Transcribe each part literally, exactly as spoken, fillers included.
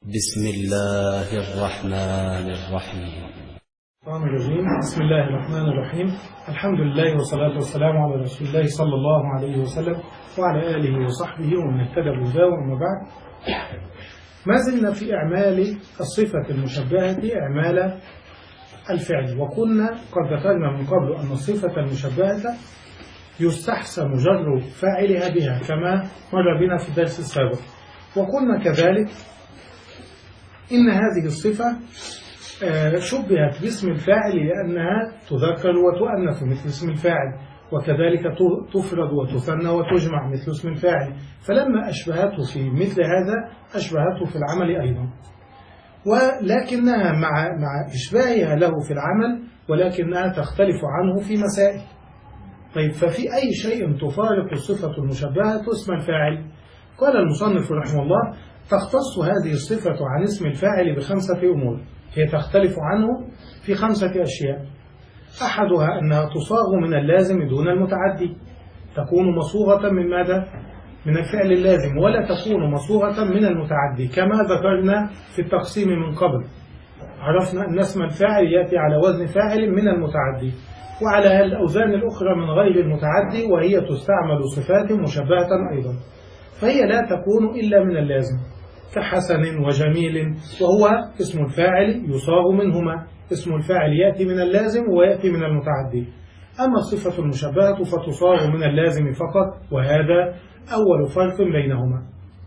بسم الله الرحمن الرحيم. الرجيم. بسم الله الرحمن الرحيم. الحمد لله والصلاة والسلام على رسول الله صلى الله عليه وسلم وعلى آله وصحبه ومن اهتدى بهداه. وأما بعد، ما زلنا في إعمال الصفة المشبهة إعمال الفعل، وكنا قد ذكرنا من قبل أن الصفة المشبهة يستحسن جر فاعلها بها كما مر بنا في الدرس السابق. وقلنا كذلك إن هذه الصفة شبهت باسم الفاعل لأنها تذكر وتؤنث مثل اسم الفاعل، وكذلك تفرد وتثنى وتجمع مثل اسم الفاعل، فلما أشبهته في مثل هذا أشبهته في العمل أيضا، ولكنها مع مع إشباهها له في العمل ولكنها تختلف عنه في مسائل. طيب، ففي أي شيء تفارق الصفة المشبهة اسم الفاعل؟ قال المصنف رحمه الله: تختص هذه الصفة عن اسم الفاعل بخمسة أمور، هي تختلف عنه في خمسة أشياء. أحدها أنها تصاغ من اللازم دون المتعدي، تكون مصوغة من ماذا؟ من الفعل اللازم، ولا تكون مصوغة من المتعدي، كما ذكرنا في التقسيم من قبل. عرفنا أن اسم الفاعل يأتي على وزن فاعل من المتعدي، وعلى الأوزان الأخرى من غير المتعدي، وهي تستعمل صفات مشبهة أيضا، فهي لا تكون إلا من اللازم، كحسن وجميل، وهو اسم الفاعل يصاغ منهما. اسم الفاعل يأتي من اللازم ويأتي من المتعدي. أما الصفة المشبهة فتصاغ من اللازم فقط، وهذا أول فرق بينهما.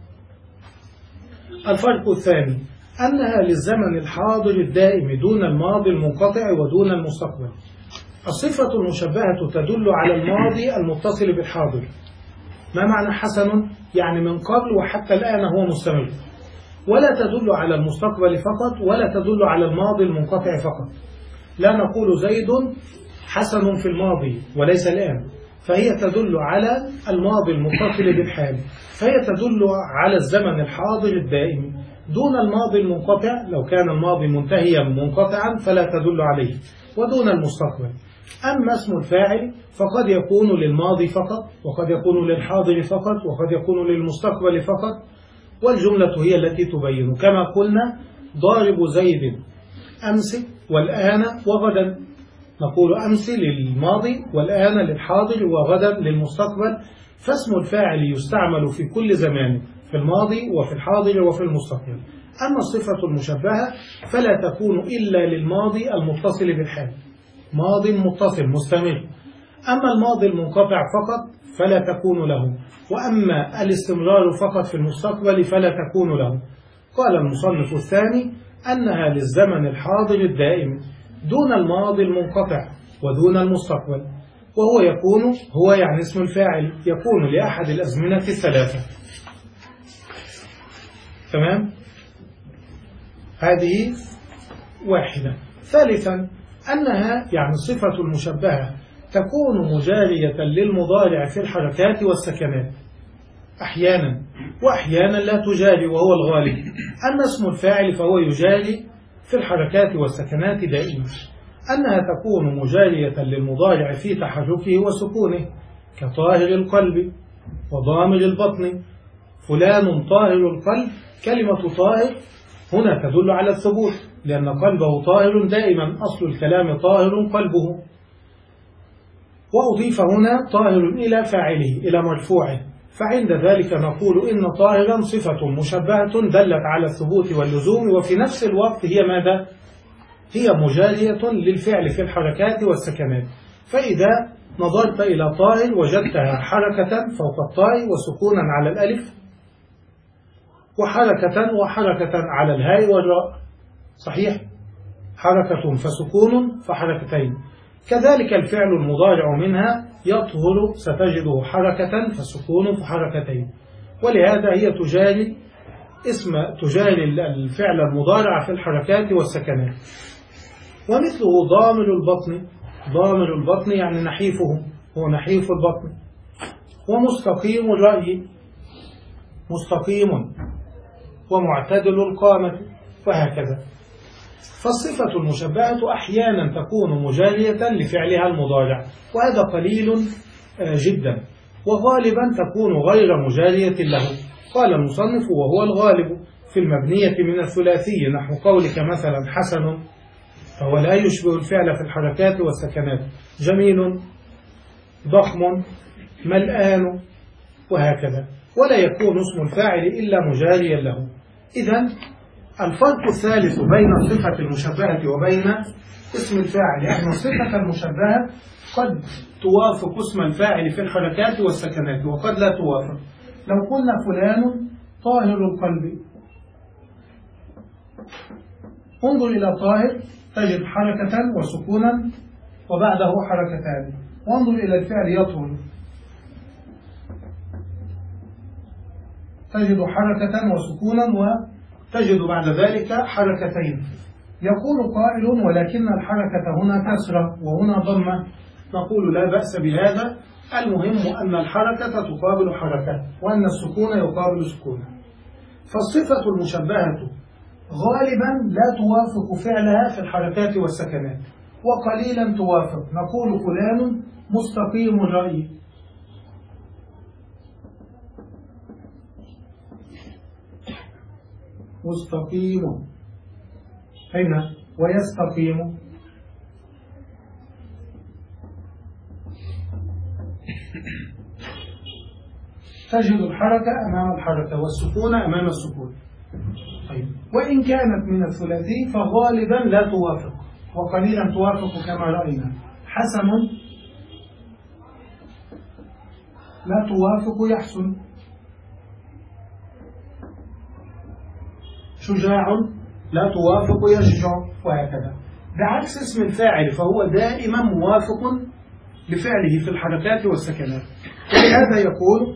الفرق الثاني أنها للزمن الحاضر الدائم دون الماضي المنقطع ودون المستقبل. الصفة المشبهة تدل على الماضي المتصل بالحاضر. ما معنى حسن؟ يعني من قبل وحتى الآن هو مستمر، ولا تدل على المستقبل فقط، ولا تدل على الماضي المنقطع فقط. لا نقول زيد حسن في الماضي وليس الآن، فهي تدل على الماضي المتصل بالحال، فهي تدل على الزمن الحاضر الدائم دون الماضي المنقطع. لو كان الماضي منتهيا منقطعا فلا تدل عليه، ودون المستقبل. أما اسم الفاعل فقد يكون للماضي فقط، وقد يكون للحاضر فقط، وقد يكون للمستقبل فقط، والجملة هي التي تبين. كما قلنا: ضارب زيد أمس والآن وغدا، نقول أمس للماضي والآن للحاضر وغدا للمستقبل. فاسم الفاعل يستعمل في كل زمان، في الماضي وفي الحاضر وفي المستقبل. أما الصفة المشبهة فلا تكون إلا للماضي المتصل بالحال، ماضي متصل مستمر. أما الماضي المنقطع فقط فلا تكون له، وأما الاستمرار فقط في المستقبل فلا تكون له. قال المصنف الثاني: أنها للزمن الحاضر الدائم دون الماضي المنقطع ودون المستقبل، وهو يكون هو يعني اسم الفاعل يكون لأحد الأزمنة الثلاثة. تمام؟ هذه واحدة. ثالثا أنها يعني الصفة المشبهة تكون مجارية للمضارع في الحركات والسكنات أحيانا، وأحيانا لا تجاري، وهو الغالب. أما اسم الفاعل فهو يجاري في الحركات والسكنات دائما. أنها تكون مجارية للمضارع في تحركه وسكونه، كطاهر القلب وضامر البطن. فلان طاهر القلب، كلمة طاهر هنا تدل على الثبوت، لأن قلبه طاهر دائما، أصل الكلام طاهر قلبه، وأضيف هنا طاهر إلى فاعله إلى مرفوعه، فعند ذلك نقول إن طاهرا صفة مشبهة دلت على الثبوت واللزوم، وفي نفس الوقت هي ماذا؟ هي مجارية للفعل في الحركات والسكنات. فإذا نظرت إلى طاهر وجدتها حركة فوق الطاء وسكونا على الألف، وحركة وحركة على الهاء والراء، صحيح؟ حركة فسكون فحركتين. كذلك الفعل المضارع منها يطهر، ستجده حركة فسكون فحركتين، ولهذا هي تجاري اسم تجاري الفعل المضارع في الحركات والسكنات. ومثله ضامر البطن، ضامر البطن يعني نحيفه، هو نحيف البطن. ومستقيم الرأي، مستقيم ومعتدل القامة، وهكذا. فالصفة المشبهة أحيانا تكون مجارية لفعلها المضارع، وهذا قليل جدا، وغالبا تكون غير مجارية له. قال المصنف: وهو الغالب. في المبنية من الثلاثي، نحو قولك مثلا حسن، فهو لا يشبه الفعل في الحركات والسكنات. جميل، ضخم، ملآن، وهكذا. ولا يكون اسم الفاعل إلا مجاريا له. إذن الفرق الثالث بين الصفة المشبهة وبين اسم الفاعل، يعني الصفة المشبهة قد توافق اسم الفاعل في الحركات والسكنات وقد لا توافق. لو قلنا فلان طاهر القلب، انظر إلى طاهر تجد حركة وسكونا وبعده حركتان، وانظر إلى الفعل يطهر تجد حركة وسكونا وتجد بعد ذلك حركتين. يقول قائل ولكن الحركة هنا كسرة وهنا ضمة، نقول لا بأس بهذا، المهم أن الحركة تقابل حركة وأن السكون يقابل سكونا. فالصفة المشبهة غالبا لا توافق فعلها في الحركات والسكنات، وقليلا توافق. نقول فلان مستقيم الرأي، مستقيم هنا، ويستقيم. تجد الحركة أمام الحركة والسكون أمام السكون. طيب، وإن كانت من الثلاثي فغالبا لا توافق وقليلا توافق كما رأينا. حسن لا توافق يحسن، شجاع لا توافق يشجع، وهكذا. بعكس اسم الفاعل فهو دائما موافق لفعله في الحركات والسكنات. ولهذا يقول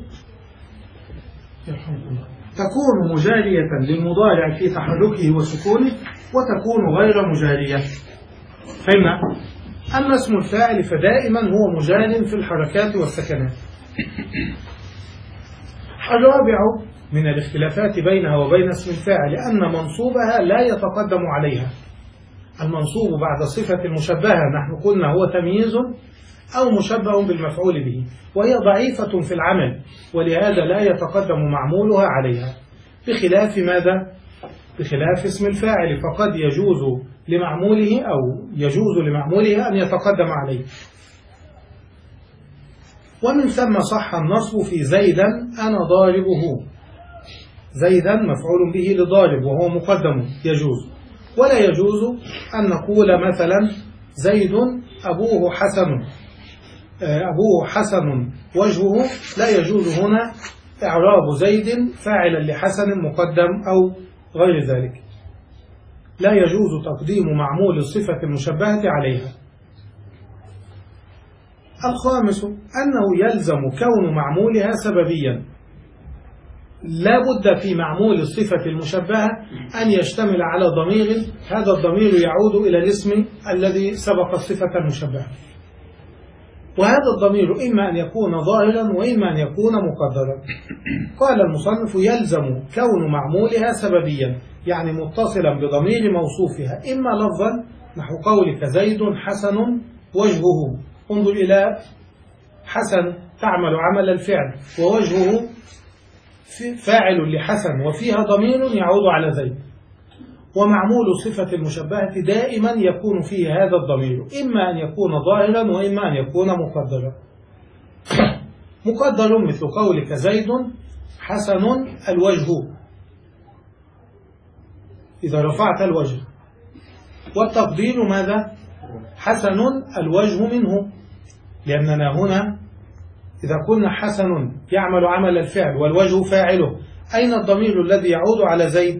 تكون مجارية للمضارع في تحركه وسكونه وتكون غير مجارية. فهمنا؟ أما اسم الفاعل فدائما هو مجار في الحركات والسكنات. الرابع من الاختلافات بينها وبين اسم الفاعل أن منصوبها لا يتقدم عليها. المنصوب بعد صفة المشبهة نحن قلنا هو تمييز أو مشبه بالمفعول به، وهي ضعيفة في العمل ولهذا لا يتقدم معمولها عليها، بخلاف ماذا؟ بخلاف اسم الفاعل، فقد يجوز لمعموله أو يجوز لمعموله أن يتقدم عليه. ومن ثم صح النصب في زيدا أنا ضاربه. زيدا مفعول به لضارب وهو مقدم، يجوز. ولا يجوز أن نقول مثلا زيد أبوه حسن، أبوه حسن وجهه، لا يجوز هنا إعراب زيد فاعلا لحسن مقدم أو غير ذلك. لا يجوز تقديم معمول الصفة المشبهة عليها. الخامس أنه يلزم كون معمولها سببيا، لا بد في معمول الصفة المشبهة أن يشتمل على ضمير، هذا الضمير يعود إلى الاسم الذي سبق الصفة المشبهة، وهذا الضمير إما أن يكون ظاهرا وإما أن يكون مقدرا. قال المصنف يلزم كون معمولها سببيا، يعني متصلا بضمير موصوفها، إما لفظا نحو قولك زيد حسن وجهه، انظر إلى حسن تعمل عمل الفعل ووجهه فاعل لحسن وفيها ضمير يعود على زيد. ومعمول صفة المشبهة دائما يكون فيه هذا الضمير، إما أن يكون ظاهرا وإما أن يكون مقدرا. مقدر مثل قولك زيد حسن الوجه، إذا رفعت الوجه، والتقدير ماذا؟ حسن الوجه منه، لأننا هنا إذا كنا حسن يعمل عمل الفعل والوجه فاعله، أين الضمير الذي يعود على زيد؟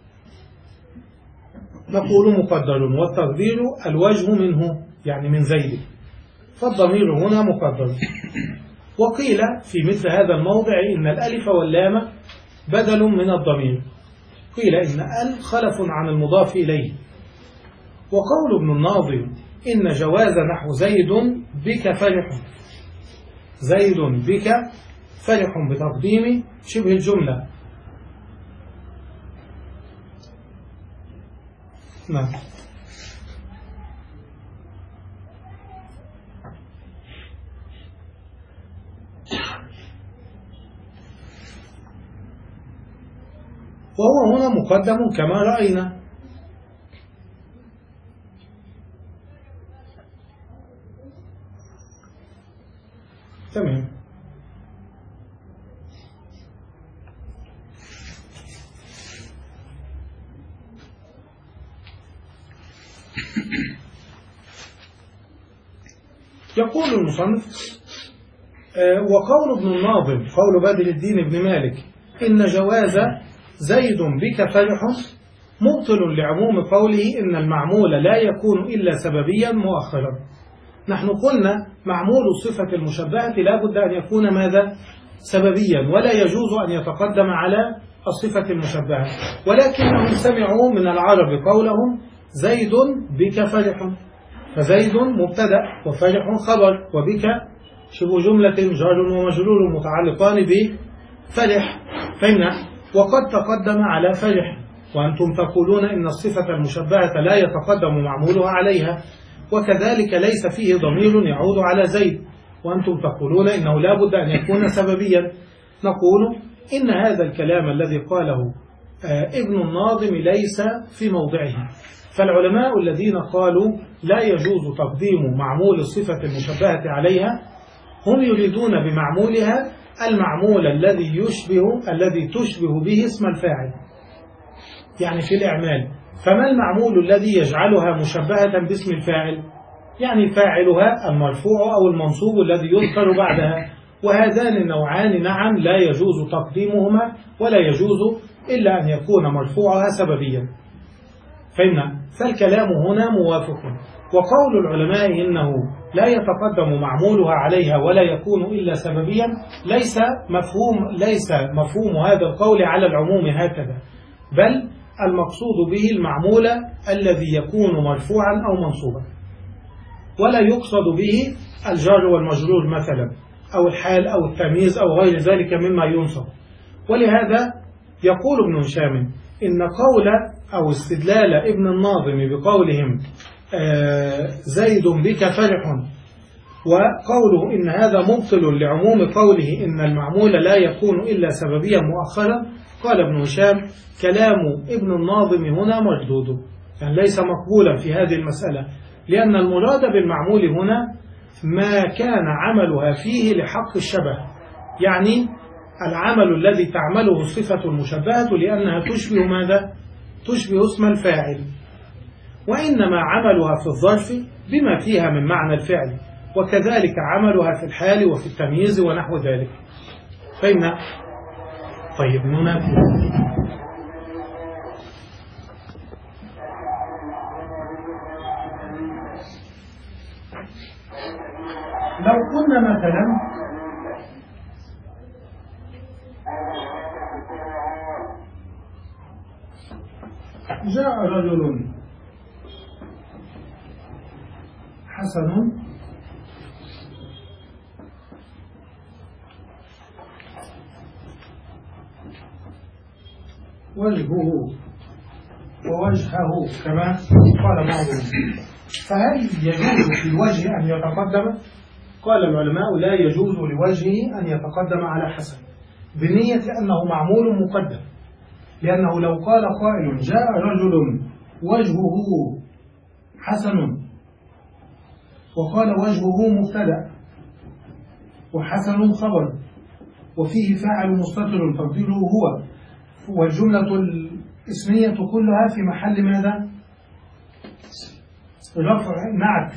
نقول مقدر، والتقدير الوجه منه يعني من زيد، فالضمير هنا مقدر. وقيل في مثل هذا الموضع إن الألف واللام بدل من الضمير، قيل إن ال خلف عن المضاف إليه. وقول ابن الناظم إن جواز نحو زيد بك فرح، زيد بك فرح بتقديم شبه الجملة. نعم. وهو هنا مقدم كما رأينا. تمام. يقول المصنف آه وقول ابن الناظم قول بدر الدين بن مالك إن جواز زيد بك فرح مبطل لعموم قوله إن المعمول لا يكون إلا سببيا مؤخرا. نحن قلنا معمول الصفة المشبهة لا بد أن يكون ماذا؟ سببيا، ولا يجوز أن يتقدم على الصفة المشبهة، ولكنهم سمعوا من العرب قولهم زيد بك فرح، فزيد مبتدأ وفرح خبر، وبك شبه جملة جار ومجرور متعلقان بفرح. فإن وقد تقدم على فرح، وأنتم تقولون إن الصفة المشبهة لا يتقدم معمولها عليها، وكذلك ليس فيه ضمير يعود على زيد، وأنتم تقولون إنه لا بد أن يكون سببيا. نقول إن هذا الكلام الذي قاله ابن الناظم ليس في موضعه، فالعلماء الذين قالوا لا يجوز تقديم معمول الصفة المشبهة عليها هم يريدون بمعمولها المعمول الذي يشبه الذي تشبه به اسم الفاعل، يعني في الإعمال. فما المعمول الذي يجعلها مشبهة باسم الفاعل؟ يعني فاعلها المرفوع أو المنصوب الذي يذكر بعدها، وهذان النوعان نعم لا يجوز تقديمهما، ولا يجوز إلا أن يكون مرفوعها سببيا. فإن فالكلام هنا موافق. وقول العلماء إنه لا يتقدم معمولها عليها ولا يكون إلا سببيا ليس مفهوم ليس مفهوم هذا القول على العموم هكذا، بل المقصود به المعمول الذي يكون مرفوعا أو منصوبا، ولا يقصد به الجار والمجرور مثلا أو الحال أو التمييز أو غير ذلك مما ينصب. ولهذا يقول ابن هشام إن قول أو استدلال ابن الناظم بقولهم آه زيد بك فرح، وقوله إن هذا مبطل لعموم قوله إن المعمول لا يكون إلا سببيا مؤخرا، قال ابن هشام كلام ابن الناظم هنا مردود، يعني ليس مقبولا في هذه المسألة، لأن المراد بالمعمول هنا ما كان عملها فيه لحق الشبه، يعني العمل الذي تعمله الصفة المشبهة لأنها تشبه ماذا؟ تشبه اسم الفاعل، وإنما عملها في الظرف بما فيها من معنى الفعل، وكذلك عملها في الحال وفي التمييز ونحو ذلك. فإن طيب ننافي لو قلنا مثلا جاء رجل حسن وجهه ووجهه كما قال بعضهم، فهل يجوز في الوجه أن يتقدم؟ قال العلماء لا يجوز لوجهه أن يتقدم على حسن بنية أنه معمول مقدم، لأنه لو قال قائل جاء رجل وجهه حسن وقال وجهه مبتدأ وحسن خبر وفيه فاعل مستتر تقديره هو، والجملة الاسمية كلها في محل ماذا؟ رفع نعت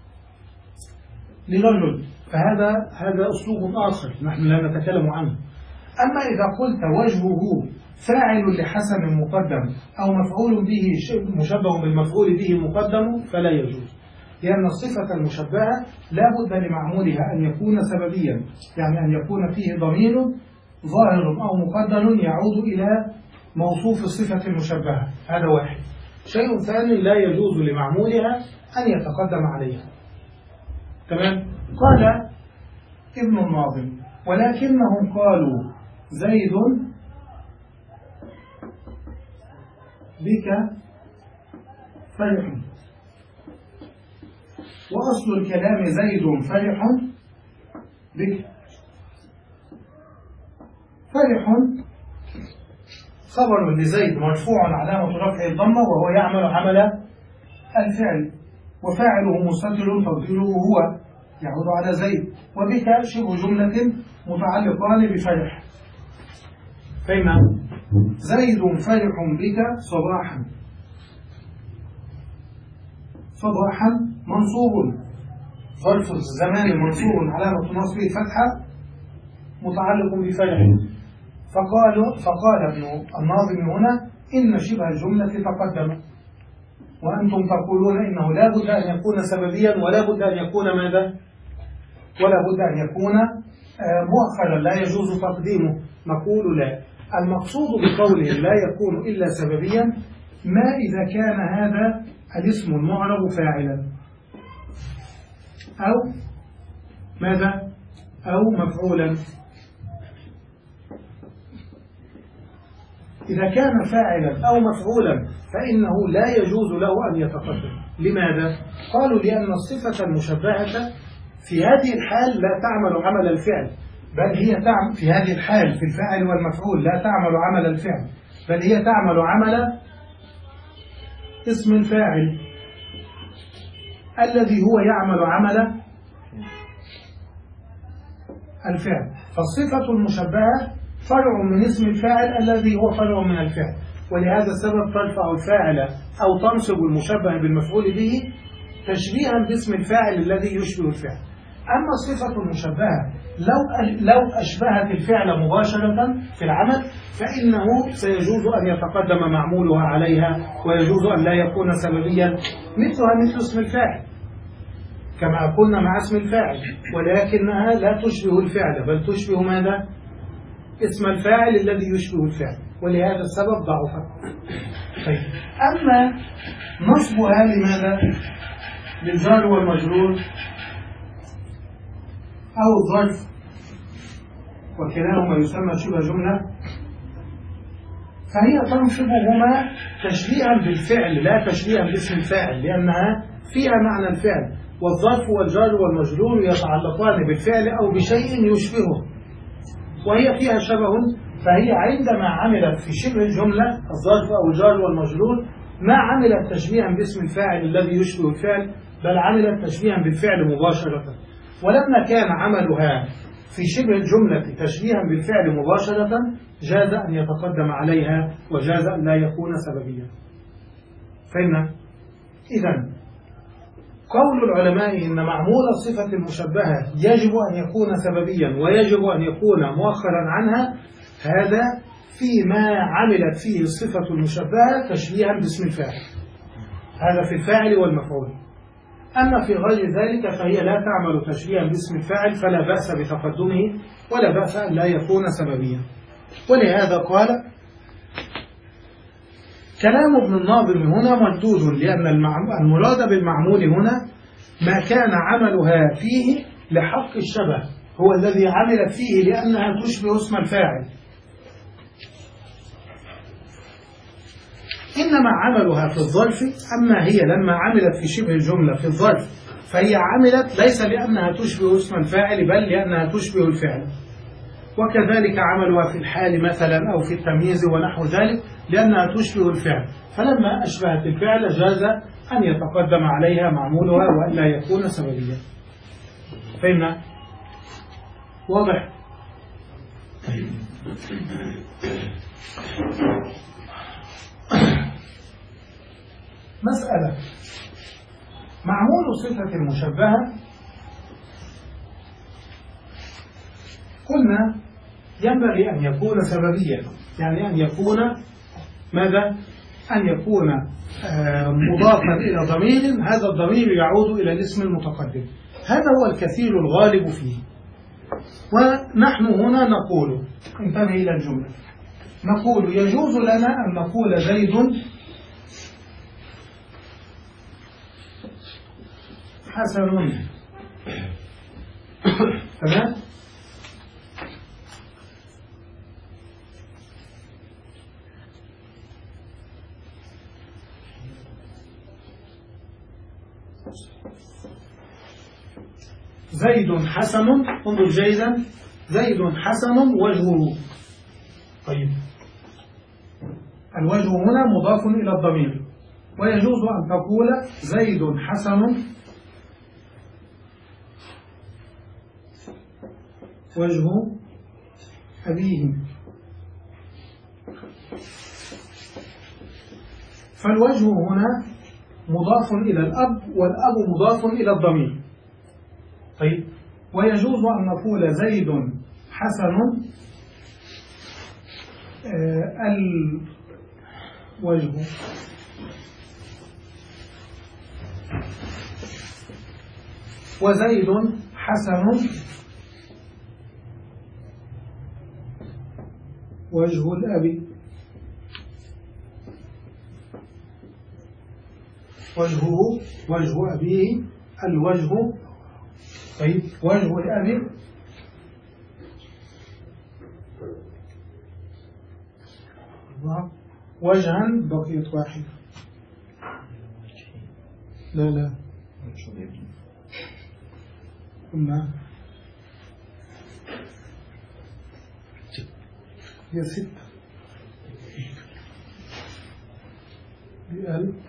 لرجل، فهذا هذا أسلوب آخر نحن لا نتكلم عنه. أما إذا قلت وجهه فاعل لحسن مقدم أو مفعول به مشبه بالمفعول به مقدم فلا يجوز، لأن الصفة المشبهة لا بد لمعمولها أن يكون سببيا، يعني أن يكون فيه ضمير ظاهر أو مقدر يعود إلى موصوف الصفة المشبهة. هذا واحد. شيء ثاني لا يجوز لمعمولها أن يتقدم عليها. تمام؟ قال ابن الناظم ولكنهم قالوا زيد بك فرح، وأصل الكلام زيد فرح بك. فرح خبر لزيد مرفوع علامة رفعه الضمة وهو يعمل عمل الفعل، وفاعله مستتر تقديره هو يعود على زيد، وبك شبه جملة متعلقان بفرح. فإن زيد فرح بك صباحا، صباحا منصوب ظرف الزمان منصوب علامة نصبه فتحة متعلق بفرح. فقال فقال ابن الناظم هنا إن شبه الجملة تقدم، وأنتم تقولون إنه لا بد أن يكون سببيا ولا بد أن يكون ماذا؟ ولا بد أن يكون مؤخرا لا يجوز تقديمه. نقول لا، المقصود بقوله لا يكون إلا سببيا ما إذا كان هذا الاسم المعرب فاعلا أو ماذا؟ أو مفعولا. إذا كان فاعلا أو مفعولا فإنه لا يجوز له أن يتقدم. لماذا؟ قالوا لأن الصفة المشبهة في هذه الحال لا تعمل عمل الفعل، بل هي تعمل في هذه الحال في الفاعل والمفعول لا تعمل عمل الفعل، بل هي تعمل عمل اسم الفاعل الذي هو يعمل عمل الفعل. فالصفة المشبهة فرع من اسم الفاعل الذي هو فرع من الفعل، ولهذا السبب ترفع الفاعل أو تنصب المشبه بالمفعول به تشبيها باسم الفاعل الذي يشبه الفعل. أما الصفة المشبهة لو لو أشبهت الفعل مباشرة في العمل فإنه سيجوز أن يتقدم معمولها عليها، ويجوز أن لا يكون سببيا، مثلها مثل اسم الفاعل كما قلنا مع اسم الفاعل، ولكنها لا تشبه الفعل بل تشبه ماذا؟ اسم الفاعل الذي يشبه الفعل، ولهذا السبب ضعفت. طيب، أما نصبها لماذا؟ للجار والمجرور أو الظرف وكلاهما يسمى شبه جملة، فهي تنصبهما تشبيها بالفعل لا تشبيها باسم الفاعل، لأنها فيها معنى الفعل، والظرف والجار والمجرور يتعلقان بالفعل أو بشيء يشبهه وهي فيها شبه، فهي عندما عملت في شبه الجملة الظرف أو الجار والمجرور ما عملت تشبيها باسم الفاعل الذي يشبه الفعل، بل عملت تشبيها بالفعل مباشرة. ولما كان عملها في شبه الجملة تشبيها بالفعل مباشرة جاز أن يتقدم عليها وجاز أن لا يكون سببيا. فهمنا؟ إذن قول العلماء إن معمول الصفة المشبهة يجب أن يكون سببيا ويجب أن يكون مؤخرا عنها، هذا فيما عملت فيه الصفة المشبهة تشبيها باسم الفاعل، هذا في الفاعل والمفعول. أما في غير ذلك فهي لا تعمل تشبيها باسم الفاعل، فلا بأس بتقدمه ولا بأس أن لا يكون سببيا. ولهذا قال كلام ابن الناظم هنا مردود، لأن المراد بالمعمول هنا ما كان عملها فيه لحق الشبه، هو الذي عملت فيه لأنها تشبه اسم الفاعل. إنما عملها في الظرف، أما هي لما عملت في شبه الجملة في الظرف فهي عملت ليس لأنها تشبه اسم الفاعل بل لأنها تشبه الفعل. وكذلك عملها في الحال مثلا أو في التمييز ونحو ذلك لأنها تشبه الفعل، فلما أشبهت الفعل جاز أن يتقدم عليها معمولها وألا يكون سببيا. فهمنا؟ واضح؟ مسألة معمول الصفة المشبهة قلنا ينبغي أن يكون سببيا، يعني أن يكون ماذا؟ أن يكون مضافا إلى ضمير، هذا الضمير يعود إلى الاسم المتقدم، هذا هو الكثير الغالب فيه. ونحن هنا نقول انتبه إلى الجملة، نقول يجوز لنا أن نقول زيد حسن، تمام؟ زيد حسن، انظر جيدا، زيد حسن وجهه. طيب، الوجه هنا مضاف إلى الضمير. ويجوز أن تقول زيد حسن وجه أبيه. فالوجه هنا مضاف إلى الأب، والأب مضاف إلى الضمير. طيب، ويجوز أن نقول زيد حسن آه الوجه وزيد حسن وجه الأب. وجهه وجه أبيه الوجه. طيب، وجه الأب وجها بقيت واحد. لا لا قلنا هي ستة بألف.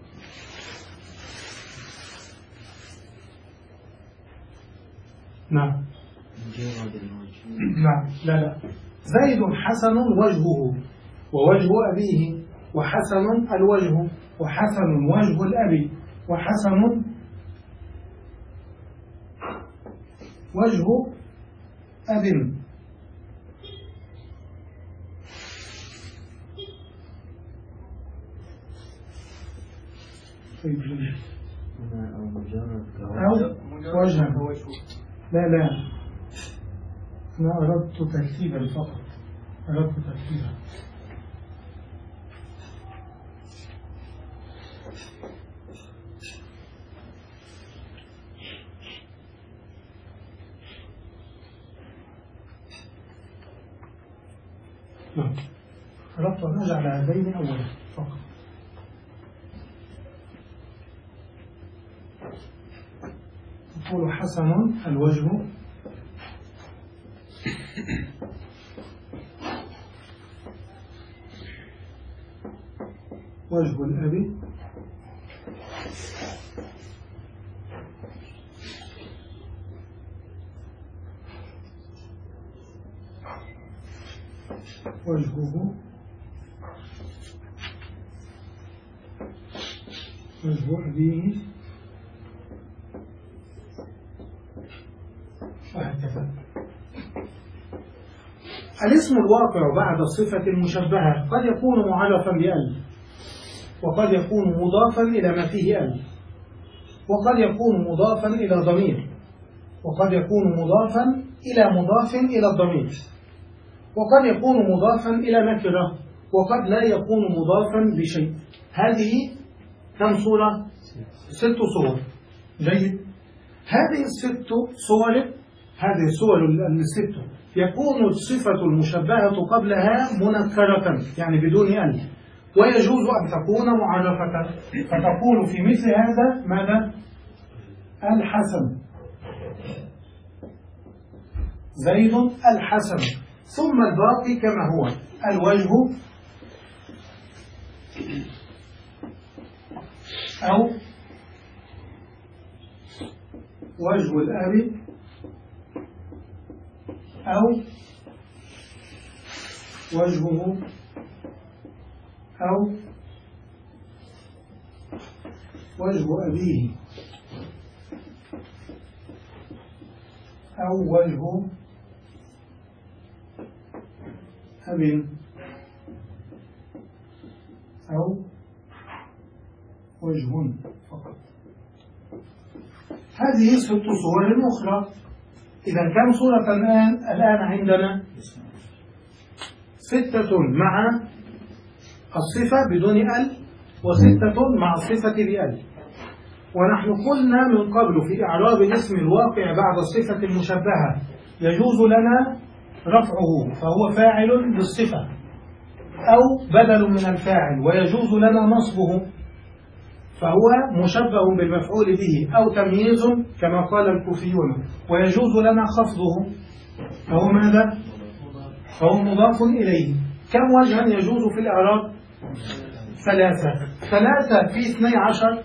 نعم نعم لا لا زيد حسن وجهه ووجه أبيه، وحسن الوجه، وحسن وجه الأب، وحسن وجه أب. أو وجها. لا لا أنا أردت ترتيبا فقط، أردت ترتيبا. نعم، أردت أن أجعل هذين أولا فقط. تقول حسن الوجه وجه الأب وجهه وجه أبيه، وهكذا. الاسم الواقع بعد الصفة المشبهة قد يكون معرفا بأل، وقد يكون مضافا إلى ما فيه أل، وقد يكون مضافا إلى ضمير، وقد يكون مضافا إلى مضاف إلى الضمير، وقد يكون مضافا إلى نكرة، وقد لا يكون مضافا بشيء. هذه كم صورة؟ ست صور. جيد. هذه الست صور، هذه الصور الست يكون الصفة المشبهة قبلها منكرة يعني بدون أل، ويجوز أن تكون معرفة، فتقول في مثل هذا ماذا؟ الحسن، زيد الحسن، ثم الباقي كما هو الوجه أو وجه الأب أو وجهه أو وجه أبيه أو وجه أب أو وجه فقط. هذه ست صور أخرى. إذا كم صورة الآن الآن عندنا؟ ستة مع الصفة بدون أل، وستة مع الصفة بأل. ونحن قلنا من قبل في إعراب الاسم الواقع بعد الصفة المشبهة يجوز لنا رفعه فهو فاعل للصفة أو بدل من الفاعل، ويجوز لنا نصبه فهو مشبه بالمفعول به أو تمييز كما قال الكوفيون، ويجوز لنا خفضه فهو ماذا؟ فهو مضاف إليه. كم وجها يجوز في الإعراب؟ ثلاثة. ثلاثة في اثني عشر،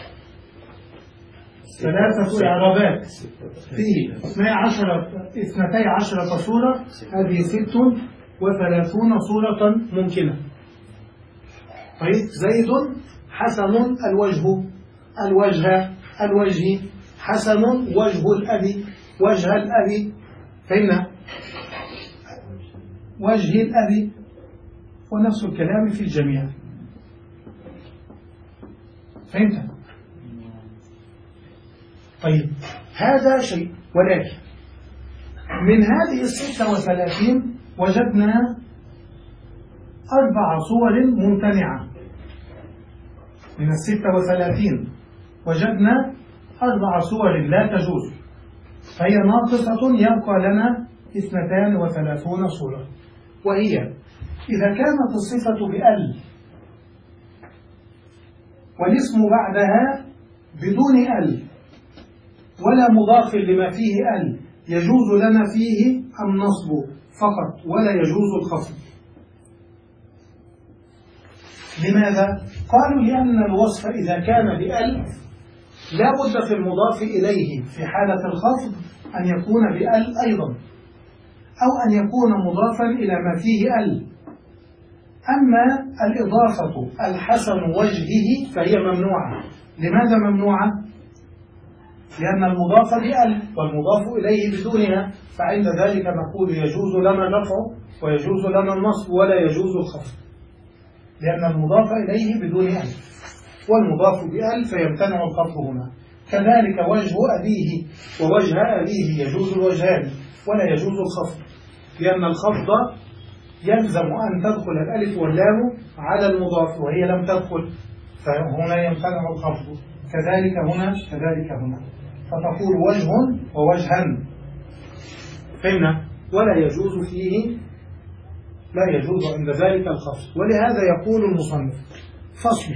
ثلاثة إعرابات في اثني عشر اثنتي عشرة صورة، هذه ست وثلاثون صورة ممكنة. طيب زيد حسن الوجه، الوجه الوجه حسن وجه الأب، وجه الأب، فهمنا؟ وجه الأب، ونفس الكلام في الجميع. فهمت؟ طيب هذا شيء، ولكن من هذه الستة وثلاثين وجدنا أربع صور ممتنعة. من الستة وثلاثين وجدنا أربع صور لا تجوز، فهي ناقصة، يبقى لنا اثنتان وثلاثون صورة، وهي إذا كانت الصفة بأل والاسم بعدها بدون أل ولا مضاف لما فيه أل، يجوز لنا فيه النصب فقط ولا يجوز الخفض. لماذا؟ قالوا لأن الوصف إذا كان بأل لا بد في المضاف إليه في حالة الخفض أن يكون بأل أيضا، أو أن يكون مضافا إلى ما فيه أل. أما الإضافة الحسن وجهه فهي ممنوعة. لماذا ممنوعة؟ لأن المضاف بأل والمضاف إليه بدونها، فعند ذلك نقول يجوز لنا الرفع ويجوز لنا النصب ولا يجوز الخفض، لأن المضاف إليه بدون أل والمضاف بأل فيمتنع الخفض هنا. كذلك وجه أبيه ووجه أبيه يجوز الوجهان ولا يجوز الخفض، لأن الخفض يلزم أن تدخل الألف واللام على المضاف وهي لم تدخل، فهنا يمتنع الخفض. كذلك هنا كذلك هنا، فتقول وجه ووجها، فهمنا؟ ولا يجوز فيه، لا يجوز عند ذلك الخفض. ولهذا يقول المصنف: فصل: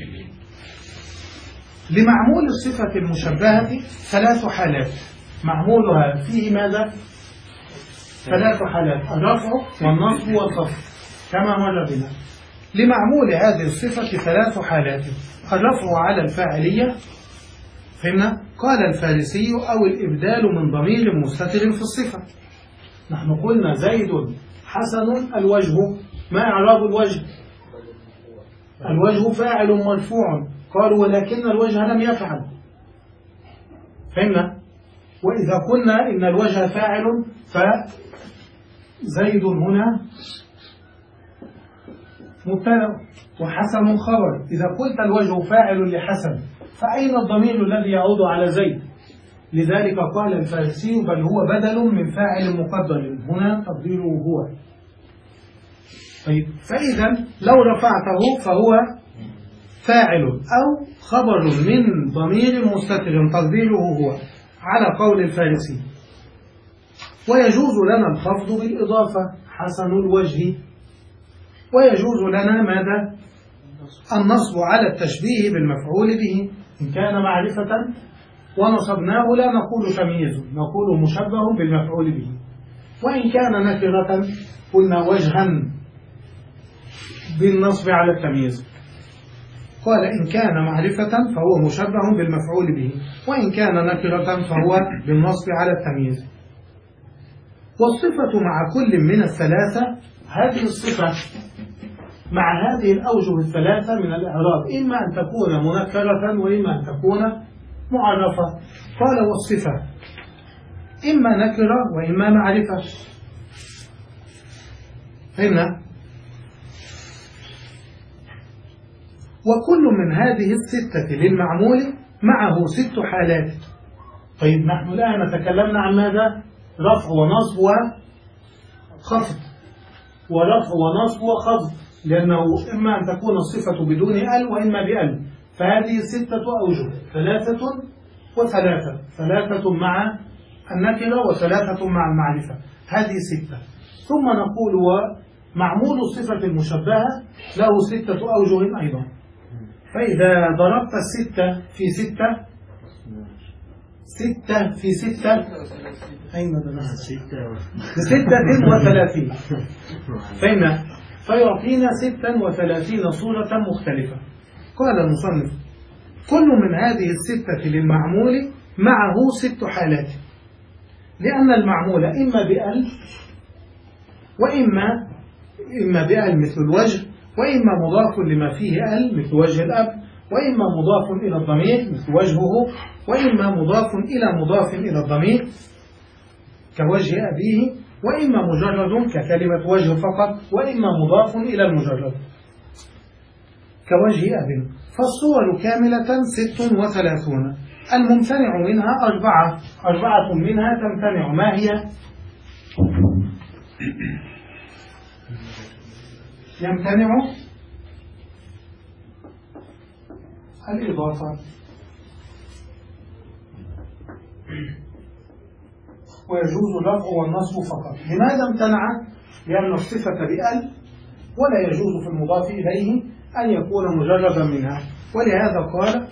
لمعمول الصفة المشبهة ثلاث حالات. معمولها فيه ماذا؟ ثلاث حالات: الرفع والنصب والخفض كما مر بنا. لمعمول هذه الصفة ثلاث حالات: الرفع على الفاعلية، فهمنا؟ قال الفارسي: أو الإبدال من ضمير مستتر في الصفة. نحن قلنا زيد حسن الوجه، ما إعراب الوجه؟ الوجه فاعل مرفوع. قالوا ولكن الوجه لم يفعل، فهمنا؟ وإذا قلنا إن الوجه فاعل فزيد هنا مبتدأ وحسن خبر. إذا قلت الوجه فاعل لحسن فأين الضمير الذي يعود على زيد؟ لذلك قال الفارسي: بل هو بدل من فاعل مقدر، هنا تقديره هو. طيب، فإذا لو رفعته فهو فاعل أو خبر من ضمير مستتر تقديره هو على قول الفارسي. ويجوز لنا الخفض بالإضافة حسن الوجه، ويجوز لنا ماذا؟ النصب على التشبيه بالمفعول به إن كان معرفة ونصبناه لا نقول تمييز، نقول مشبه بالمفعول به. وإن كان نكرة قلنا وجها بالنصب على التمييز. قال: إن كان معرفة فهو مشبه بالمفعول به، وإن كان نكرة فهو بالنصب على التمييز. والصفة مع كل من الثلاثة، هذه الصفة مع هذه الأوجه الثلاثة من الإعراب إما أن تكون منكرة وإما أن تكون معرفة. قال: والصفة إما نكرة وإما معرفة، فهمنا؟ وكل من هذه الستة للمعمول معه ست حالات. طيب، نحن الآن تكلمنا عن ماذا؟ رفع ونصب وخفض، ورفع ونصب وخفض، لأنه إما أن تكون الصفة بدون أل وإما بأل. فهذه ستة أوجه: ثلاثة وثلاثة، ثلاثة مع النكرة وثلاثة مع المعرفة، هذه ستة. ثم نقول: ومعمول الصفة المشبهة له ستة أوجه أيضا. فإذا ضربت الستة في ستة، ستة في ستة، أين ضربت؟ ستة وثلاثين، فإن فيعطينا ستة وثلاثين صورة مختلفة. قال المصنف: كل من هذه الستة للمعمول معه ست حالات، لأن المعمول إما بأل وإما إما بأل مثل الوجه، وإما مضاف لما فيه أل مثل وجه الأب، وإما مضاف إلى الضمير مثل وجهه، وإما مضاف إلى مضاف إلى الضمير كوجه أبيه، وإما مجرد ككلمة وجه فقط، وإما مضاف إلى المجرد كوجه أب. فالصور كاملة ست وثلاثون، الممتنع منها أربعة، أربعة منها تمتنع. ما هي؟ يمتنع الإضافة، ويجوز الرفع والنصب فقط. لماذا امتنع؟ لأن الصفة بأل، ولا يجوز في المضاف إليه أن يكون مجردا منها، ولهذا قال: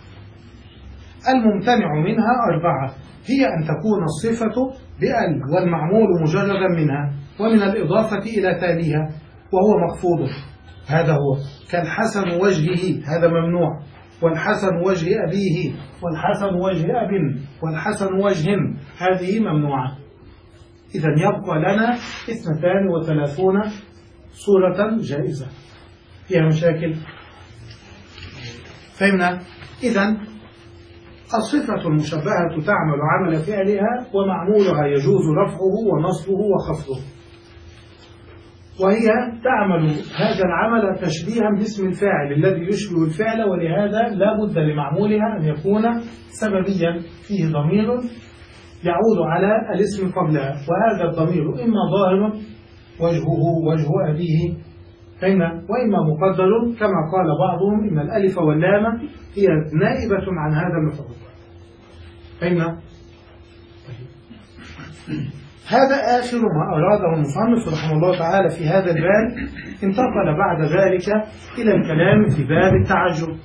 الممتنع منها أربعة، هي أن تكون الصفة بأل والمعمول مجردا منها، ومن الإضافة إلى تاليها وهو مخفوض، هذا هو، كالحسن وجهه، هذا ممنوع، والحسن وجه أبيه، والحسن وجه أب، والحسن وجه، هذه ممنوعة. إذن يبقى لنا اثنتان وثلاثون صورة جائزة. فيها مشاكل؟ فهمنا؟ إذن الصفة المشبهة تعمل عمل فعلها، ومعمولها يجوز رفعه ونصبه وخفضه، وهي تعمل هذا العمل تشبيها باسم الفاعل الذي يشبه الفعل، ولهذا لا بد لمعمولها أن يكون سببيا فيه ضمير يعود على الاسم قبلها، وهذا الضمير إما ظاهر وجهه وجه أبيه، وإما مقدر كما قال بعضهم إن الألف واللام هي نائبة عن هذا المفعول. فهمنا؟ هذا آخر ما أراده المصنف رحمه الله تعالى في هذا الباب. انتقل بعد ذلك إلى الكلام في باب التعجب.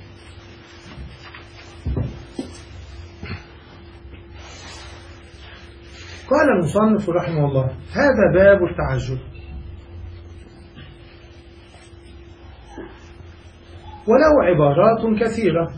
قال المصنف رحمه الله: هذا باب التعجب، وله عبارات كثيرة.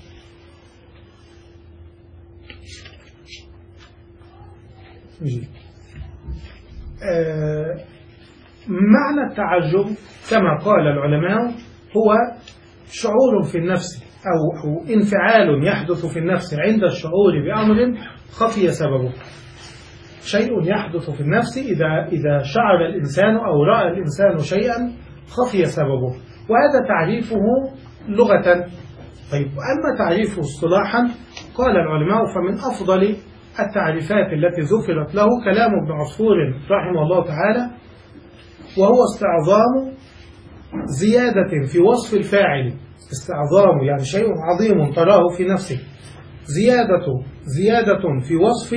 آه معنى التعجب كما قال العلماء هو شعور في النفس أو, أو انفعال يحدث في النفس عند الشعور بأمر خفي سببه. شيء يحدث في النفس إذا, إذا شعر الإنسان أو رأى الإنسان شيئا خفي سببه، وهذا تعريفه لغة. طيب، أما تعريفه اصطلاحا قال العلماء فمن أفضل التعريفات التي ذكرت له كلام ابن عصفور رحمه الله تعالى، وهو استعظام زيادة في وصف الفاعل. استعظام يعني شيء عظيم تراه في نفسك، زيادة زيادة في وصف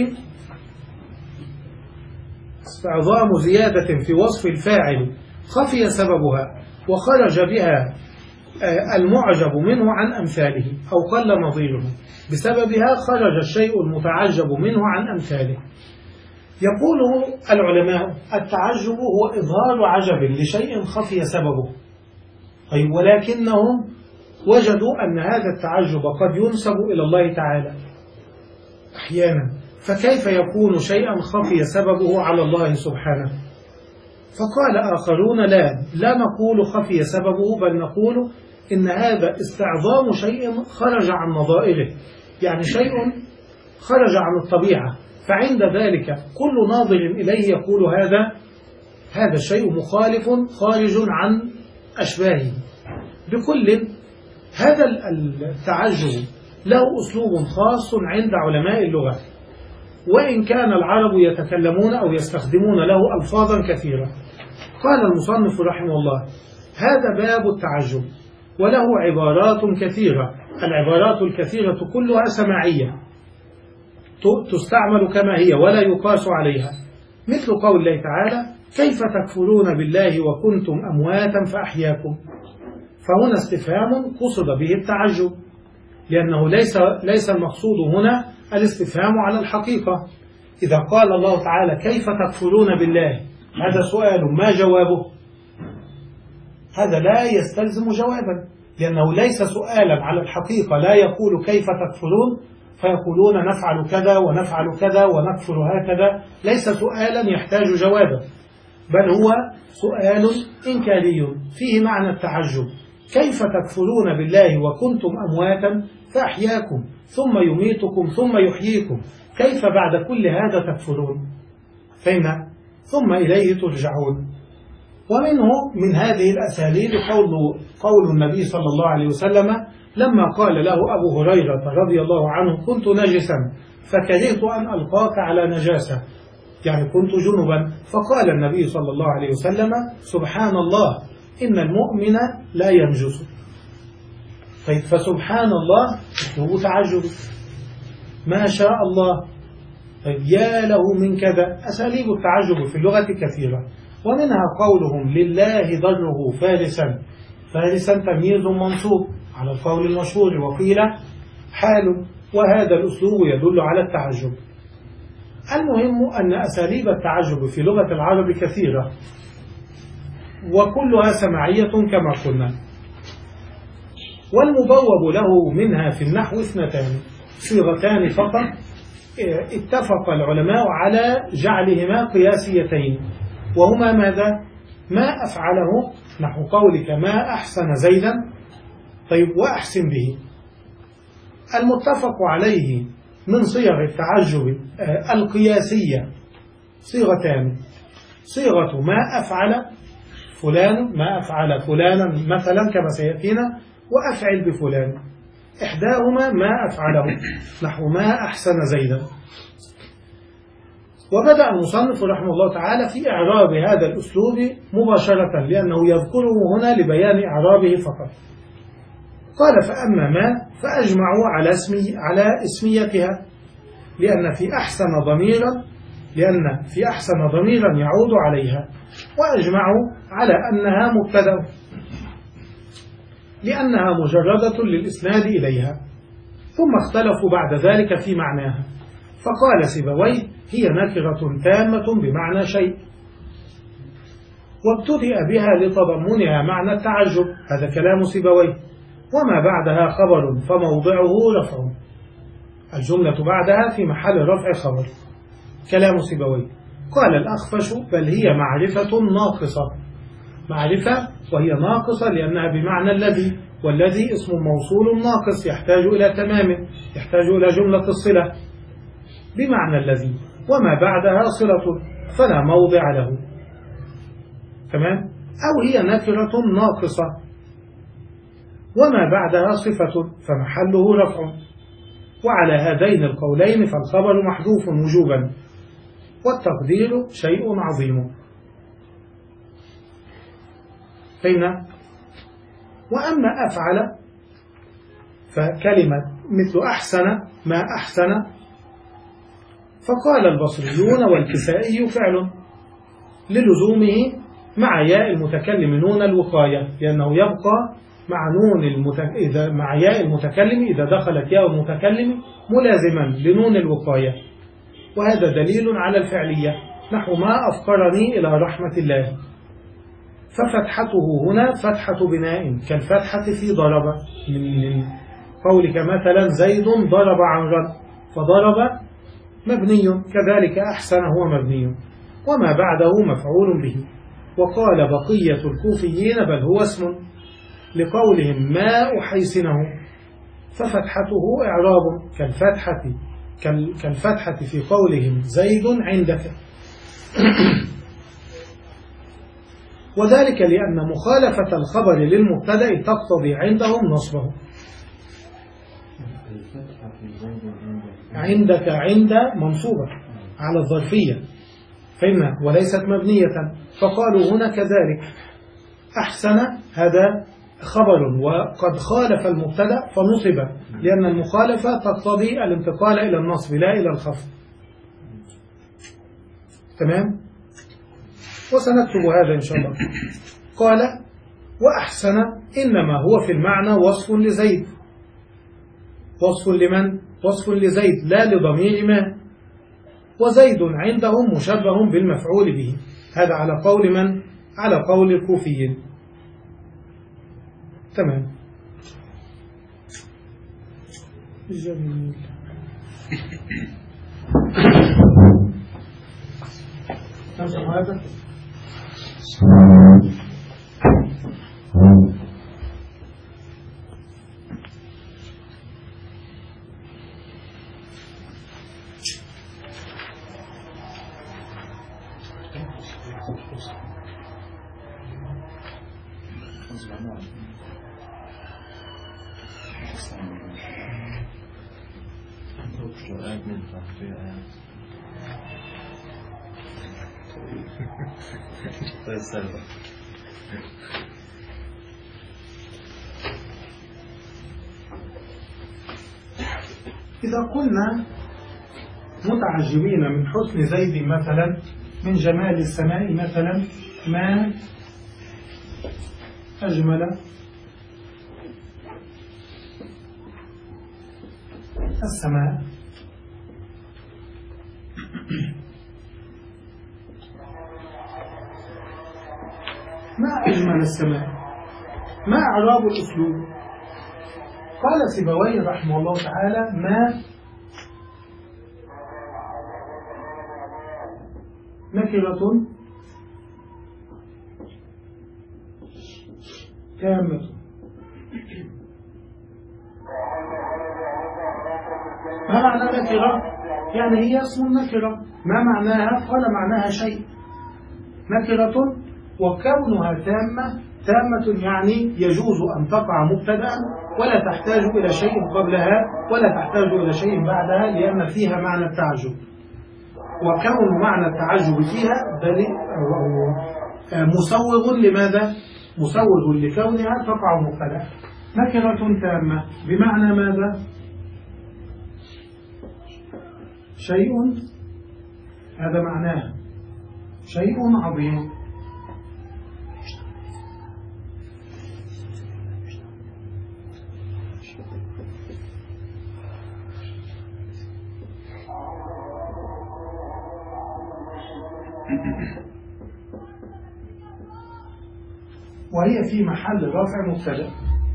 استعظام زيادة في وصف الفاعل خفي سببها وخرج بها المعجب منه عن أمثاله أو قل نظيره، بسببها خرج الشيء المتعجب منه عن أمثاله. يقول العلماء التعجب هو إظهار عجب لشيء خفي سببه، أي ولكنهم وجدوا أن هذا التعجب قد ينسب إلى الله تعالى أحيانا، فكيف يكون شيئا خفي سببه على الله سبحانه؟ فقال آخرون لا لا نقول خفي سببه، بل نقول إن هذا استعظام شيء خرج عن نظائره، يعني شيء خرج عن الطبيعة، فعند ذلك كل ناظر إليه يقول هذا هذا الشيء مخالف خارج عن أشباهه. بكل هذا التعجب له أسلوب خاص عند علماء اللغة، وإن كان العرب يتكلمون أو يستخدمون له ألفاظا كثيرة. قال المصنف رحمه الله: هذا باب التعجب، وله عبارات كثيرة. العبارات الكثيرة كلها سماعية تستعمل كما هي ولا يقاس عليها، مثل قول الله تعالى: كيف تكفرون بالله وكنتم أمواتا فأحياكم. فهنا استفهام قصد به التعجب، لأنه ليس ليس المقصود هنا الاستفهام على الحقيقة. إذا قال الله تعالى: كيف تكفرون بالله، هذا سؤال، ما جوابه؟ هذا لا يستلزم جوابا، لأنه ليس سؤالا على الحقيقة. لا يقول كيف تكفرون فيقولون نفعل كذا ونفعل كذا ونكفر هكذا، ليس سؤالا يحتاج جوابا، بل هو سؤال إنكاري فيه معنى التعجب. كيف تكفرون بالله وكنتم أمواتا فأحياكم ثم يميتكم ثم يحييكم، كيف بعد كل هذا تكفرون؟ فإن ثم إليه ترجعون. ومنه من هذه الأساليب قول, قول النبي صلى الله عليه وسلم لما قال له أبو هريرة رضي الله عنه كنت نجسا فكرهت أن ألقاك على نجاسة، يعني كنت جنبا، فقال النبي صلى الله عليه وسلم سبحان الله إن المؤمن لا ينجس. فسبحان الله هو تعجب، ما شاء الله، طيب يا له من كذا. أساليب التعجب في اللغة كثيرة، ومنها قولهم لله ضره فارسا. فارسا تمييز منصوب على القول المشهور، وقيل حال، وهذا الأسلوب يدل على التعجب. المهم أن أساليب التعجب في لغة العرب كثيرة، وكلها سماعية كما قلنا. والمبوب له منها في النحو اثنتان، صيغتان فقط اتفق العلماء على جعلهما قياسيتين، وهما ماذا؟ ما أفعله نحو قولك ما أحسن زيدا، طيب وأحسن به. المتفق عليه من صيغ التعجب القياسية صيغتان، صيغة ما أفعل فلان، ما أفعل فلانا مثلا كما سيأتينا، وأفعل بفلان. إحداهما ما أفعله نحو ما أحسن زيدا. وبدأ المصنف رحمه الله تعالى في إعراب هذا الأسلوب مباشرة، لأنه يذكره هنا لبيان إعرابه فقط. قال فأما ما فأجمعوا على اسمي على اسميتها، لأن في أحسن ضميرا لأن في أحسن ضميرا يعود عليها، وأجمعوا على أنها مبتدأ لأنها مجردة للإسناد إليها، ثم اختلفوا بعد ذلك في معناها. فقال سيبويه هي نكرة تامة بمعنى شيء، وابتدأ بها لتضمنها معنى التعجب، هذا كلام سيبويه. وما بعدها خبر فموضعه رفع، الجملة بعدها في محل رفع خبر، كلام سيبويه. قال الأخفش بل هي معرفة ناقصة، معرفة وهي ناقصة لأنها بمعنى الذي، والذي اسم موصول ناقص يحتاج إلى تمام، يحتاج إلى جملة الصلة بمعنى الذي، وما بعدها صلة فلا موضع له. تمام؟ أو هي نكرة ناقصة وما بعدها صفة فمحله رفع. وعلى هذين القولين فالخبر محذوف وجوبا، والتقدير شيء عظيم. فهمنا؟ وأما أفعل فكلمة مثل أحسن ما أحسن، فقال البصريون والكسائي فعل للزومه مع ياء المتكلم نون الوقاية، لأنه يبقى مع نون المتك... إذا مع ياء المتكلم إذا دخلت ياء المتكلم ملازما لنون الوقاية، وهذا دليل على الفعلية، نحو ما أفقرني إلى رحمة الله. ففتحته هنا فتحة بناء كالفتحة في ضرب، من قولك مثلا زيد ضرب عمرا، فضرب مبني، كذلك أحسن هو مبني، وما بعده مفعول به. وقال بقية الكوفيين بل هو اسم لقولهم ما أحيسنه، ففتحته إعراب كالفتحة كالفتحة في قولهم زيد عندك. وذلك لأن مخالفة الخبر للمبتدأ تقتضي عندهم نصبه. عندك عند منصوبة على الظرفية، فإنها وليست مبنية، فقالوا هنا كذلك أحسن هذا خبر وقد خالف المبتدأ فنصب، لأن المخالفة تقتضي الانتقال إلى النصب لا إلى الخفض. تمام؟ وسنكتب هذا إن شاء الله. قال وأحسن إنما هو في المعنى وصف لزيد. وصف لمن؟ وصف لزيد لا لضمير ما، وزيد عندهم مشبه بالمفعول به، هذا على قول من؟ على قول الكوفيين. تمام. جميل. نمسح هذا. إذا قلنا متعجبين من حسن زيد مثلا، من جمال السماء مثلا، ما أجمل السماء، ما أجمل السماء، ما أعراب الأسلوب؟ قال سيبويه رحمه الله تعالى: ما نكرة تامة. ما معنى نكرة؟ يعني هي اسم النكرة. ما معناها؟ قال معناها شيء، نكرة وكونها تامة. تامة يعني يجوز أن تقع مبتدأ ولا تحتاج إلى شيء قبلها ولا تحتاج إلى شيء بعدها، لأن فيها معنى التعجب. وكون معنى التعجب فيها مسوغ لماذا؟ مسوغ لكونها تقع مبتدأ. نكرة تامة بمعنى ماذا؟ شيء، هذا معناه شيء عظيم. وهي في محل رفع مبتدأ.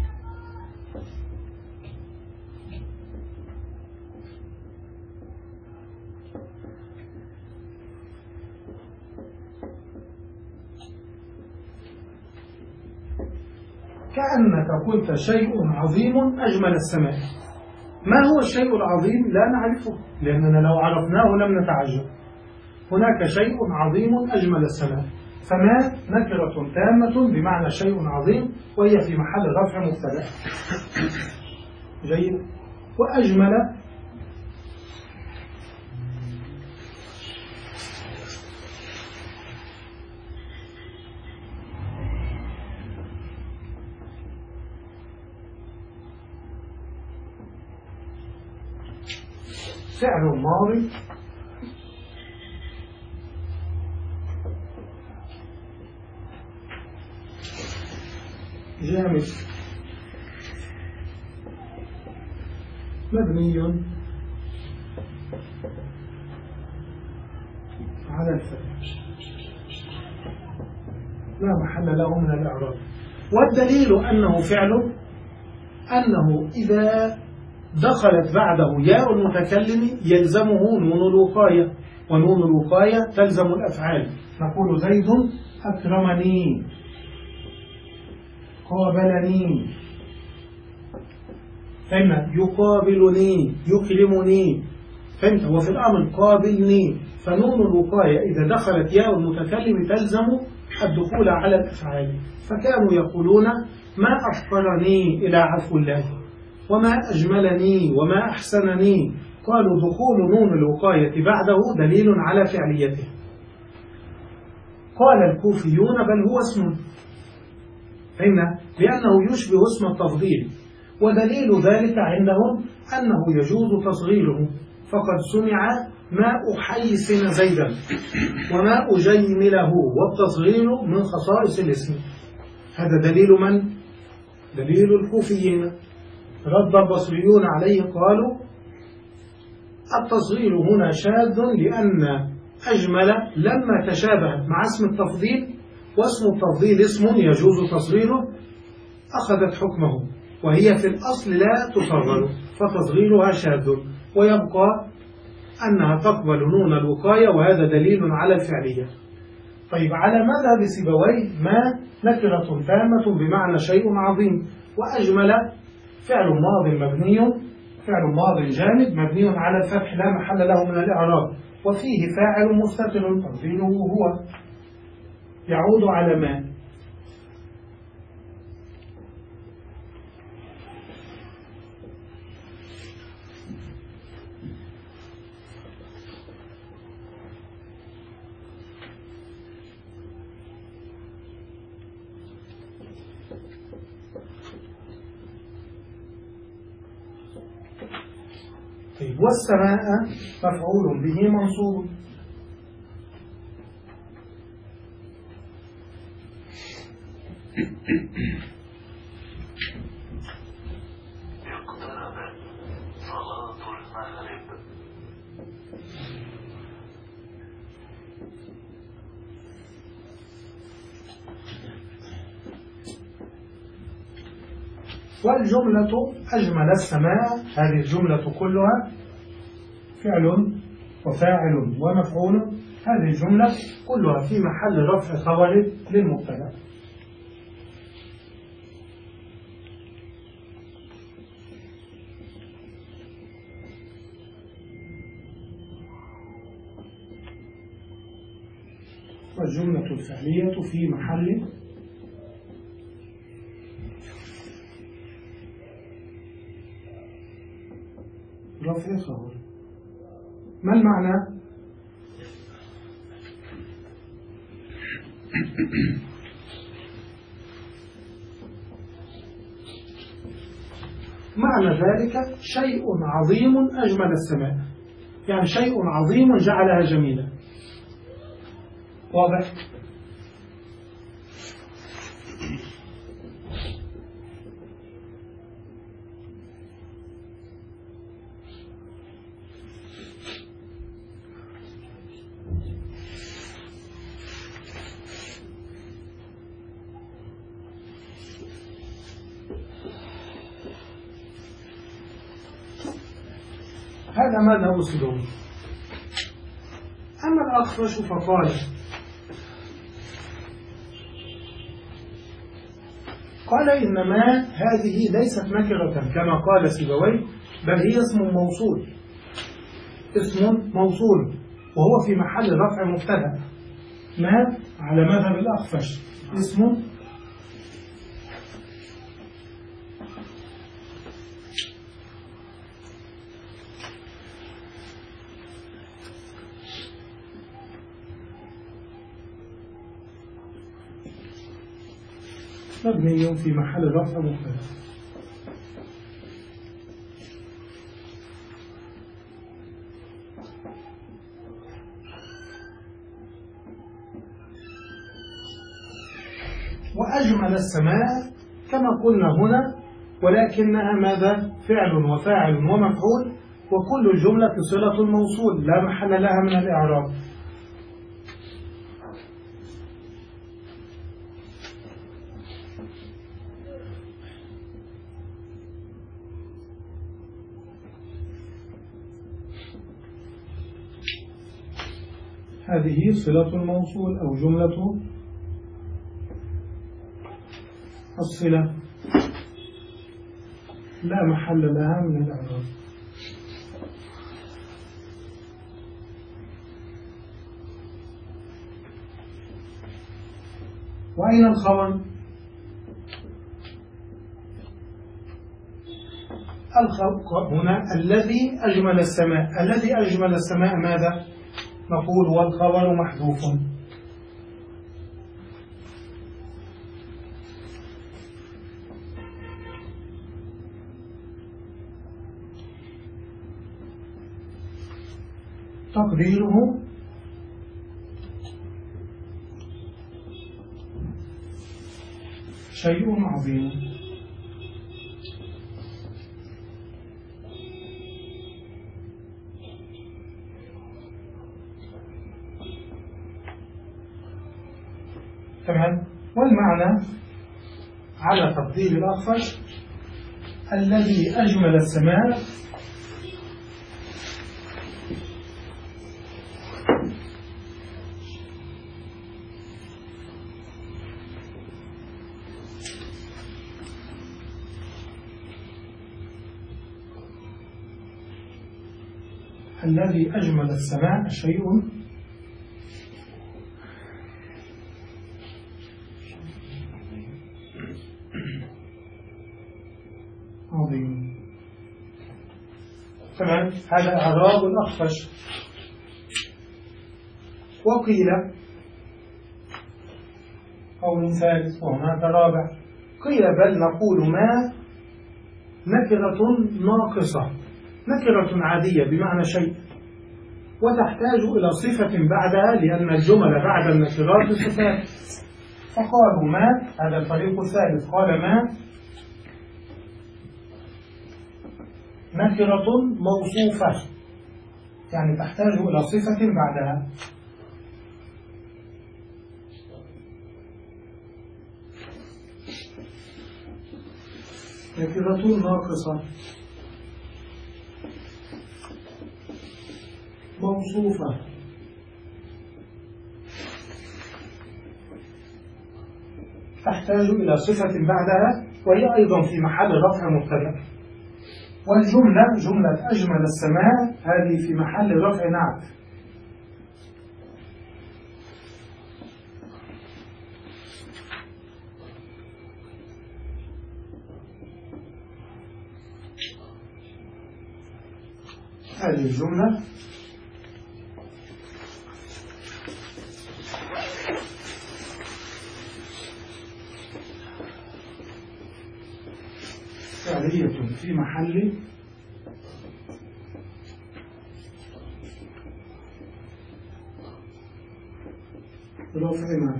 كأنك قلت شيء عظيم أجمل السماء. ما هو الشيء العظيم؟ لا نعرفه، لأننا لو عرفناه لم نتعجب. هناك شيء عظيم أجمل السماء، فما نكرة تامة بمعنى شيء عظيم، وهي في محل رفع مبتدأ. جيد. وأجمل فعل ماضي جامد مبني على الفتح لا محل له من الإعراب. والدليل أنه فعل أنه إذا دخلت بعده ياء المتكلم يلزمه نون الوقاية، ونون الوقاية تلزم الأفعال. نقول زيد أكرمني، قابلني، فهمنا؟ يقابلني، يكرمني، فهمت؟ وفي الأمر قابلني. فنون الوقاية إذا دخلت ياء المتكلم تلزم الدخول على الأفعال. فكانوا يقولون ما أفقرني إلى عفو الله، وما أجملني، وما أحسنني. قالوا دخول نون الوقاية بعده دليل على فعليته. قال الكوفيون بل هو اسم، فهمنا؟ لأنه يشبه اسم التفضيل. ودليل ذلك عندهم أنه يجوز تصغيره، فقد سمع ما أحيسن زيدا وما أجيمله، والتصغير من خصائص الاسم. هذا دليل من؟ دليل الكوفيين. رد البصريون عليه قالوا التصغير هنا شاذ، لأن أجمل لما تشابهت مع اسم التفضيل، واسم التفضيل اسم يجوز تصغيره، أخذت حكمه، وهي في الأصل لا تصغر فتصغيرها شاذ، ويبقى أنها تقبل نون الوقاية، وهذا دليل على الفعلية. طيب على مذهب سيبويه ما نكرة تامة بمعنى شيء عظيم، وأجمل فعل ماض مبني فعل ماض جامد مبني على الفتح لا محل له من الإعراب، وفيه فاعل مستتر تقديره هو، يعود على ما. طيب والسماء مفعول به منصوب، اقتربت صلاة المغرب. والجملة أجمل السماء، هذه الجملة كلها فعل وفاعل ومفعول، هذه الجملة كلها في محل رفع خبر للمبتدأ. والجملة الفعلية في محل رفع خبر. ما المعنى؟ معنى ذلك شيء عظيم أجمل السماء، يعني شيء عظيم جعلها جميلة. واضح؟ هذا ماذا أصدهم. أما الأخفش فقال قال إنما هذه ليست نكرة كما قال سيبويه، بل هي اسم موصول، اسم موصول وهو في محل رفع مبتدأ. ما على مذهب الأخفش اسم مبني في محل رفع مبتدأ. وأجمل السماء كما قلنا هنا، ولكنها ماذا؟ فعل وفاعل ومفعول، وكل الجملة صلة الموصول لا محل لها من الإعراب. هذه صلة الموصول أو جملة الصلة لا محل لها من الإعراب. وأين الخبر؟ الخبر هنا الذي أجمل السماء، الذي أجمل السماء ماذا؟ نقول والخبر محذوف. تقديره شيء عظيم. تمام. والمعنى على تقدير الأخفش الذي أجمل السماء الذي أجمل السماء شيء عظيم. تمام. هذا إعراب الأخفش. وقيل قول ثالث وهناك رابع، قيل بل نقول ما نكرة ناقصة، نكرة عادية بمعنى شيء، وتحتاج إلى صفة بعدها لأن الجمل بعد النكرات صفات. فقالوا ما، هذا الفريق الثالث قال ما نكرة موصوفة، يعني تحتاج إلى صفة بعدها. نكرة ناقصة موصوفة تحتاج إلى صفة بعدها، وهي أيضا في محل رفع مبتدأ. والجملة جملة أجمل السماء هذه في محل رفع نعت. هذه الجملة فعلية في محل رفع نعت.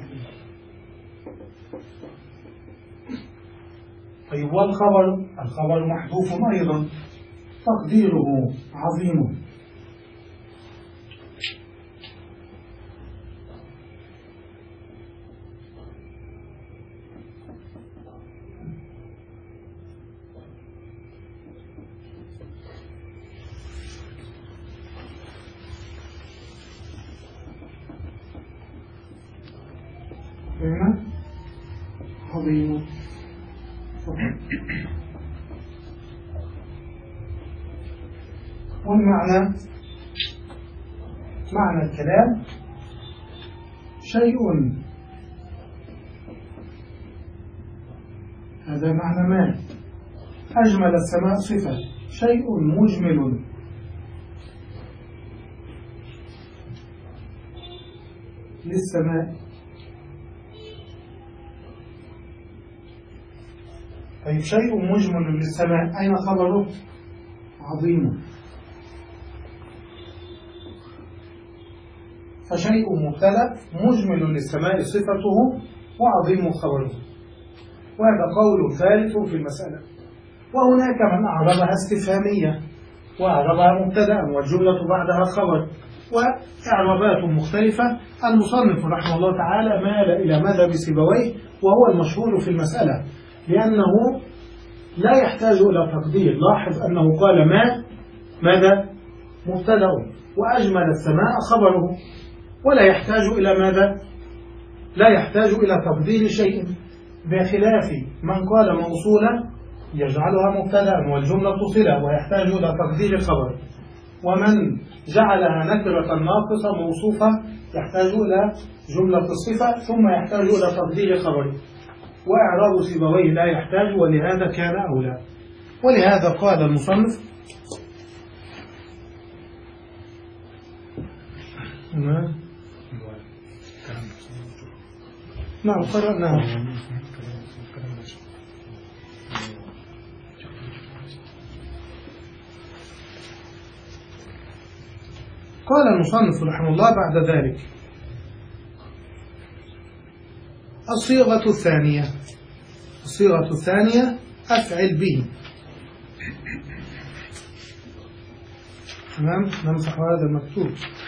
طيب والخبر، الخبر محذوف أيضا تقديره عظيم. هنا عظيم. والمعنى معنى الكلام شيء، هذا معنى ما. أجمل السماء صفة، شيء مجمل للسماء. طيب شيء مجمل للسماء أين خبره؟ عظيم. فشيء مبتدأ مجمل للسماء صفته وعظيم خبره، وهذا قول ثالث في المسألة. وهناك من أعربها استفهامية وأعربها مبتدأ والجملة بعدها خبر، وإعرابات مختلفة. المصنف رحمه الله تعالى مال إلى مذهب سيبويه وهو المشهور في المسألة، لأنه لا يحتاج إلى تقدير. لاحظ أنه قال ما ماذا مبتدأ وأجمل السماء خبره، ولا يحتاج إلى ماذا؟ لا يحتاج إلى تقدير شيء، بخلاف من قال موصولة يجعلها مبتدأ والجملة صلة ويحتاج إلى تقدير خبر، ومن جعلها نكرة ناقصة موصوفة يحتاج إلى جملة الصفة ثم يحتاج إلى تقدير خبر. وإعراب سيبويه لا يحتاج، ولهذا كان أولى. ولهذا قال المصنف نعم قرأناه. قال المصنف رحمه الله بعد ذلك: الصيغة الثانية، الصيغة الثانية أفعل به. تمام، نمسح هذا المكتوب.